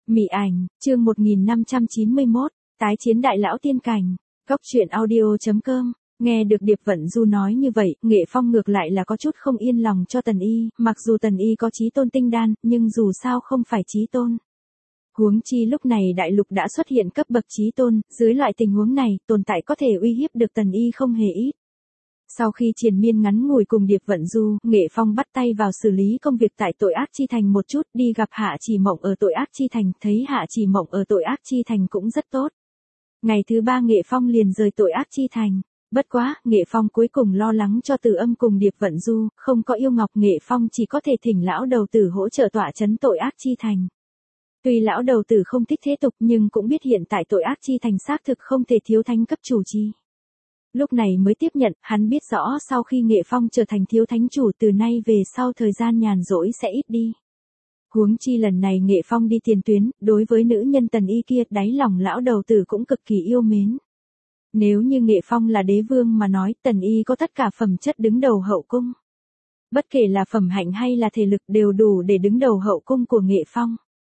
Mị ảnh, chương 1591, tái chiến đại lão tiên cảnh. Góc truyện audio.com. Nghe được Điệp Vận Du nói như vậy, Nghệ Phong ngược lại là có chút không yên lòng cho Tần Y, mặc dù Tần Y có chí tôn tinh đan, nhưng dù sao không phải chí tôn. Huống chi lúc này đại lục đã xuất hiện cấp bậc chí tôn, dưới loại tình huống này, tồn tại có thể uy hiếp được Tần Y không hề ít. Sau khi triền miên ngắn ngủi cùng Điệp Vận Du, Nghệ Phong bắt tay vào xử lý công việc tại Tội Ác Chi Thành một chút, đi gặp Hạ Chỉ Mộng ở Tội Ác Chi Thành, thấy Hạ Chỉ Mộng ở Tội Ác Chi Thành cũng rất tốt. Ngày thứ 3 Nghệ Phong liền rời Tội Ác Chi Thành. Bất quá, Nghệ Phong cuối cùng lo lắng cho Từ Âm cùng Điệp Vận Du, không có yêu ngọc Nghệ Phong chỉ có thể thỉnh lão đầu tử hỗ trợ tọa trấn Tội Ác Chi Thành. Tuy lão đầu tử không thích thế tục nhưng cũng biết hiện tại Tội Ác Chi Thành xác thực không thể thiếu thánh cấp chủ chi. Lúc này mới tiếp nhận, hắn biết rõ sau khi Nghệ Phong trở thành thiếu thánh chủ từ nay về sau thời gian nhàn rỗi sẽ ít đi. Huống chi lần này Nghệ Phong đi tiền tuyến, đối với nữ nhân Tần Y kia đáy lòng lão đầu tử cũng cực kỳ yêu mến. Nếu như Nghệ Phong là đế vương mà nói Tần Y có tất cả phẩm chất đứng đầu hậu cung. Bất kể là phẩm hạnh hay là thể lực đều đủ để đứng đầu hậu cung của Nghệ Phong.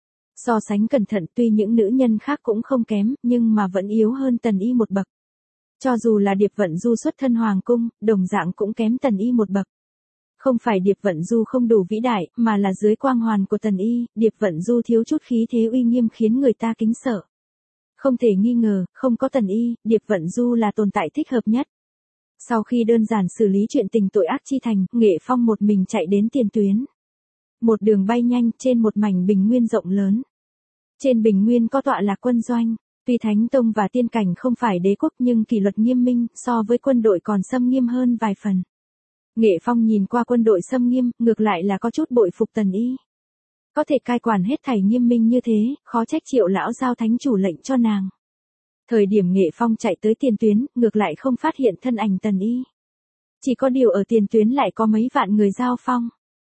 So sánh cẩn thận tuy những nữ nhân khác cũng không kém nhưng mà vẫn yếu hơn Tần Y một bậc. Cho dù là Điệp Vận Du xuất thân hoàng cung, đồng dạng cũng kém Tần Y một bậc. Không phải Điệp Vận Du không đủ vĩ đại, mà là dưới quang hoàn của Tần Y, Điệp Vận Du thiếu chút khí thế uy nghiêm khiến người ta kính sợ. Không thể nghi ngờ, không có Tần Y, Điệp Vận Du là tồn tại thích hợp nhất. Sau khi đơn giản xử lý chuyện tình Tội Ác Chi Thành, Nghệ Phong một mình chạy đến tiền tuyến. Một đường bay nhanh trên một mảnh bình nguyên rộng lớn. Trên bình nguyên có tọa lạc quân doanh. Tuy Thánh Tông và Tiên Cảnh không phải đế quốc nhưng kỷ luật nghiêm minh, so với quân đội còn xâm nghiêm hơn vài phần. Nghệ Phong nhìn qua quân đội xâm nghiêm, ngược lại là có chút bội phục Tần Y. Có thể cai quản hết thảy nghiêm minh như thế, khó trách Triệu lão giao thánh chủ lệnh cho nàng. Thời điểm Nghệ Phong chạy tới tiền tuyến, ngược lại không phát hiện thân ảnh Tần Y. Chỉ có điều ở tiền tuyến lại có mấy vạn người giao phong.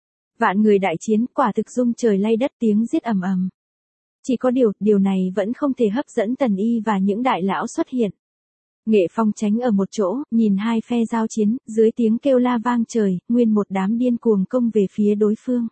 Vạn người đại chiến, quả thực rung trời lay đất tiếng giết ầm ầm. Chỉ có điều này vẫn không thể hấp dẫn Tần Y và những đại lão xuất hiện. Nghệ Phong tránh ở một chỗ, nhìn hai phe giao chiến, dưới tiếng kêu la vang trời, nguyên một đám điên cuồng công về phía đối phương.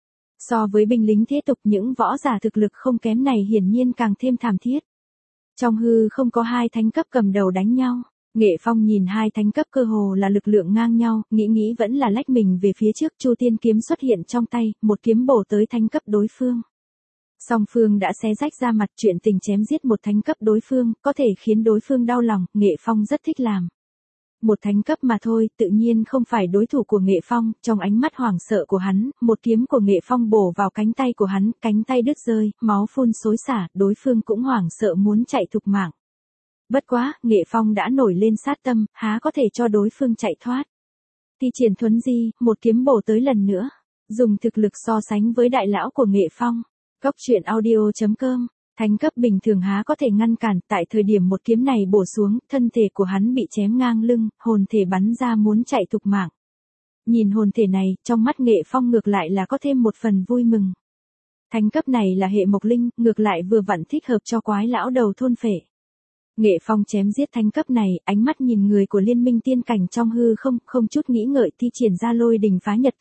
So với binh lính thế tục những võ giả thực lực không kém này hiển nhiên càng thêm thảm thiết. Trong hư không có hai thánh cấp cầm đầu đánh nhau. Nghệ Phong nhìn hai thánh cấp cơ hồ là lực lượng ngang nhau, nghĩ vẫn là lách mình về phía trước. Chu Tiên kiếm xuất hiện trong tay, một kiếm bổ tới thánh cấp đối phương. Song phương đã xé rách ra mặt, chuyện tình chém giết một thánh cấp đối phương, có thể khiến đối phương đau lòng, Nghệ Phong rất thích làm. Một thánh cấp mà thôi, tự nhiên không phải đối thủ của Nghệ Phong, trong ánh mắt hoảng sợ của hắn, một kiếm của Nghệ Phong bổ vào cánh tay của hắn, cánh tay đứt rơi, máu phun xối xả, đối phương cũng hoảng sợ muốn chạy thục mạng. Bất quá, Nghệ Phong đã nổi lên sát tâm, há có thể cho đối phương chạy thoát. Thi triển thuấn di, một kiếm bổ tới lần nữa, dùng thực lực so sánh với đại lão của Nghệ Phong. Góc truyện audio.com. Thánh cấp bình thường há có thể ngăn cản, tại thời điểm một kiếm này bổ xuống, thân thể của hắn bị chém ngang lưng, hồn thể bắn ra muốn chạy thục mạng. Nhìn hồn thể này, trong mắt Nghệ Phong ngược lại là có thêm một phần vui mừng. Thánh cấp này là hệ mộc linh, ngược lại vừa vặn thích hợp cho quái lão đầu thôn phệ. Nghệ Phong chém giết thánh cấp này, ánh mắt nhìn người của liên minh tiên cảnh trong hư không chút nghĩ ngợi thi triển ra lôi đình phá nhật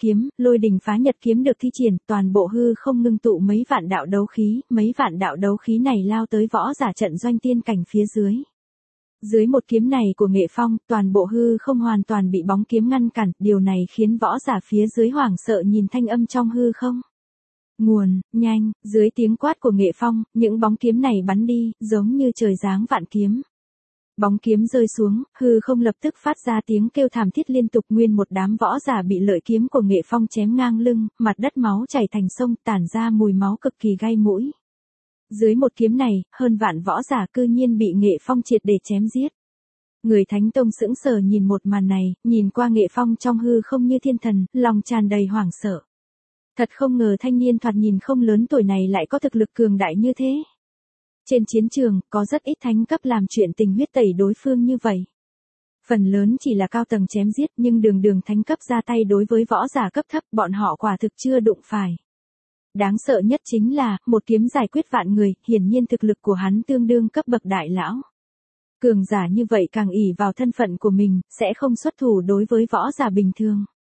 kiếm được thi triển, toàn bộ hư không ngưng tụ mấy vạn đạo đấu khí này lao tới võ giả trận doanh tiên cảnh phía dưới. Dưới một kiếm này của Nghệ Phong, toàn bộ hư không hoàn toàn bị bóng kiếm ngăn cản, điều này khiến võ giả phía dưới hoảng sợ nhìn thanh âm trong hư không. Nguồn, nhanh, dưới tiếng quát của Nghệ Phong, những bóng kiếm này bắn đi, giống như trời giáng vạn kiếm. Bóng kiếm rơi xuống, hư không lập tức phát ra tiếng kêu thảm thiết liên tục, nguyên một đám võ giả bị lợi kiếm của Nghệ Phong chém ngang lưng, mặt đất máu chảy thành sông, tản ra mùi máu cực kỳ gai mũi. Dưới một kiếm này, hơn vạn võ giả cư nhiên bị Nghệ Phong triệt để chém giết. Người Thánh Tông sững sờ nhìn một màn này, nhìn qua Nghệ Phong trong hư không như thiên thần, lòng tràn đầy hoảng sợ. Thật không ngờ thanh niên thoạt nhìn không lớn tuổi này lại có thực lực cường đại như thế. Trên chiến trường, có rất ít thánh cấp làm chuyện tình huyết tẩy đối phương như vậy. Phần lớn chỉ là cao tầng chém giết nhưng đường thánh cấp ra tay đối với võ giả cấp thấp bọn họ quả thực chưa đụng phải. Đáng sợ nhất chính là, một kiếm giải quyết vạn người, hiển nhiên thực lực của hắn tương đương cấp bậc đại lão. Cường giả như vậy càng ỷ vào thân phận của mình, sẽ không xuất thủ đối với võ giả bình thường.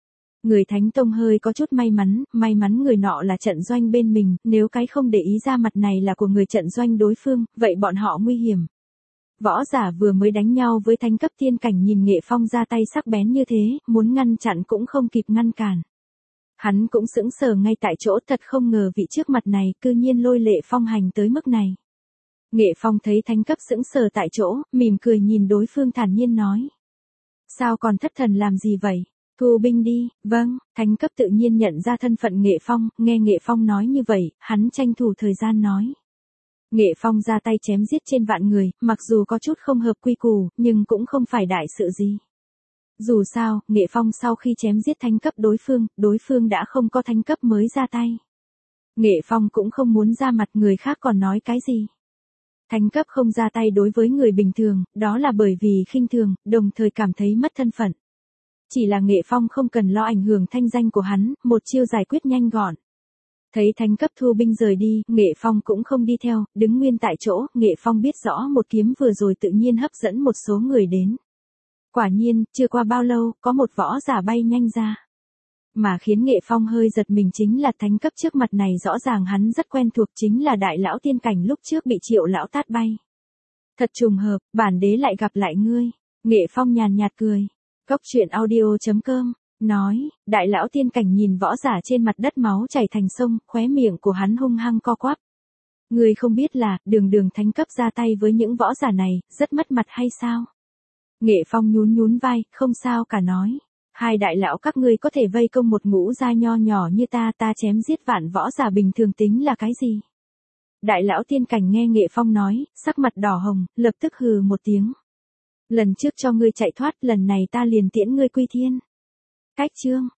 Người Thánh Tông hơi có chút may mắn người nọ là trận doanh bên mình, nếu cái không để ý ra mặt này là của người trận doanh đối phương, vậy bọn họ nguy hiểm. Võ giả vừa mới đánh nhau với thánh cấp tiên cảnh nhìn Nghệ Phong ra tay sắc bén như thế, muốn ngăn chặn cũng không kịp ngăn cản. Hắn cũng sững sờ ngay tại chỗ, thật không ngờ vị trước mặt này cư nhiên lôi Lệ Phong hành tới mức này. Nghệ Phong thấy thánh cấp sững sờ tại chỗ, mỉm cười nhìn đối phương thản nhiên nói. Sao còn thất thần làm gì vậy? Thu binh đi. Vâng, thánh cấp tự nhiên nhận ra thân phận Nghệ Phong, nghe Nghệ Phong nói như vậy, hắn tranh thủ thời gian nói. Nghệ Phong ra tay chém giết trên vạn người, mặc dù có chút không hợp quy củ, nhưng cũng không phải đại sự gì. Dù sao, Nghệ Phong sau khi chém giết thánh cấp đối phương đã không có thánh cấp mới ra tay. Nghệ Phong cũng không muốn ra mặt người khác còn nói cái gì. Thánh cấp không ra tay đối với người bình thường, đó là bởi vì khinh thường, đồng thời cảm thấy mất thân phận. Chỉ là Nghệ Phong không cần lo ảnh hưởng thanh danh của hắn, một chiêu giải quyết nhanh gọn. Thấy thánh cấp thu binh rời đi, Nghệ Phong cũng không đi theo, đứng nguyên tại chỗ, Nghệ Phong biết rõ một kiếm vừa rồi tự nhiên hấp dẫn một số người đến. Quả nhiên, chưa qua bao lâu, có một võ giả bay nhanh ra. Mà khiến Nghệ Phong hơi giật mình chính là thánh cấp trước mặt này rõ ràng hắn rất quen thuộc, chính là đại lão tiên cảnh lúc trước bị Triệu lão tát bay. Thật trùng hợp, bản đế lại gặp lại ngươi. Nghệ Phong nhàn nhạt cười. Cốc truyện audio.com nói, đại lão tiên cảnh nhìn võ giả trên mặt đất máu chảy thành sông, khóe miệng của hắn hung hăng co quắp. Ngươi không biết là, đường thánh cấp ra tay với những võ giả này, rất mất mặt hay sao? Nghệ Phong nhún vai, không sao cả nói. Hai đại lão các ngươi có thể vây công một ngũ gia nho nhỏ như ta chém giết vạn võ giả bình thường tính là cái gì? Đại lão tiên cảnh nghe Nghệ Phong nói, sắc mặt đỏ hồng, lập tức hừ một tiếng. Lần trước cho ngươi chạy thoát, lần này ta liền tiễn ngươi quy thiên. Cách chương.